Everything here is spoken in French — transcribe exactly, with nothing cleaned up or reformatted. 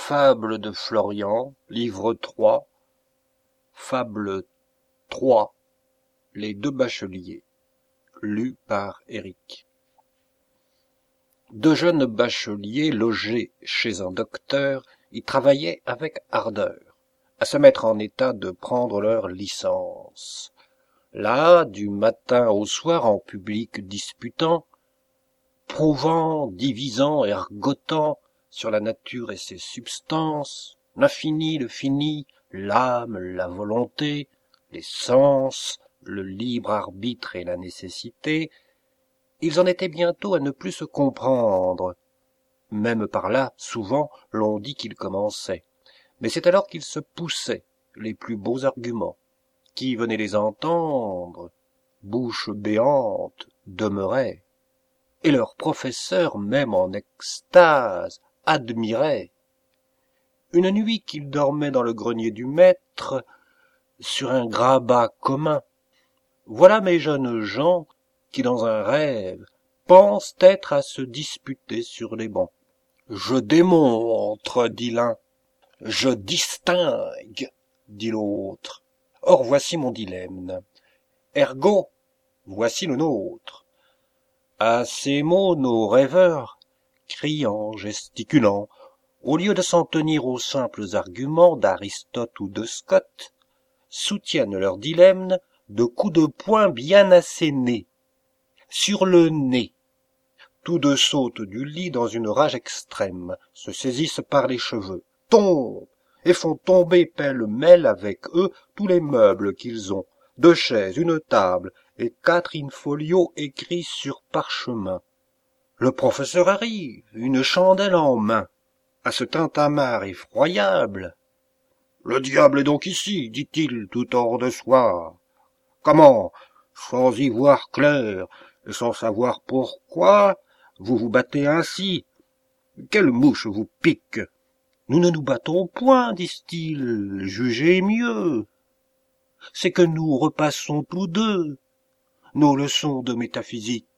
Fable de Florian, livre trois, Fable trois, Les deux bacheliers, lu par Éric. Deux jeunes bacheliers logés chez un docteur y travaillaient avec ardeur, à se mettre en état de prendre leur licence. Là, du matin au soir, en public disputant, prouvant, divisant, ergotant sur la nature et ses substances, l'infini, le fini, l'âme, la volonté, les sens, le libre arbitre et la nécessité, ils en étaient bientôt à ne plus se comprendre. Même par là, souvent, l'on dit qu'ils commençaient. Mais c'est alors qu'ils se poussaient les plus beaux arguments. Qui venait les entendre, bouche béante, demeurait. Et leur professeur, même en extase, admirait. Une nuit qu'ils dormaient dans le grenier du maître, sur un grabat commun, voilà mes jeunes gens qui, dans un rêve, pensent être à se disputer sur les bancs. Je démontre, dit l'un. Je distingue, dit l'autre. Or voici mon dilemme. Ergo, voici le nôtre. À ces mots, nos rêveurs, criant, gesticulant, au lieu de s'en tenir aux simples arguments d'Aristote ou de Scott, soutiennent leur dilemme de coups de poing bien assénés. Sur le nez, tous deux sautent du lit dans une rage extrême, se saisissent par les cheveux, tombent, et font tomber pêle-mêle avec eux tous les meubles qu'ils ont, deux chaises, une table, et quatre in-folio écrits sur parchemin. Le professeur arrive, une chandelle en main, à ce tintamarre effroyable. « Le diable est donc ici, dit-il, tout hors de soi. Comment, sans y voir clair, et sans savoir pourquoi, vous vous battez ainsi? Quelle mouche vous pique? » Nous ne nous battons point, disent-ils, jugez mieux. C'est que nous repassons tous deux nos leçons de métaphysique.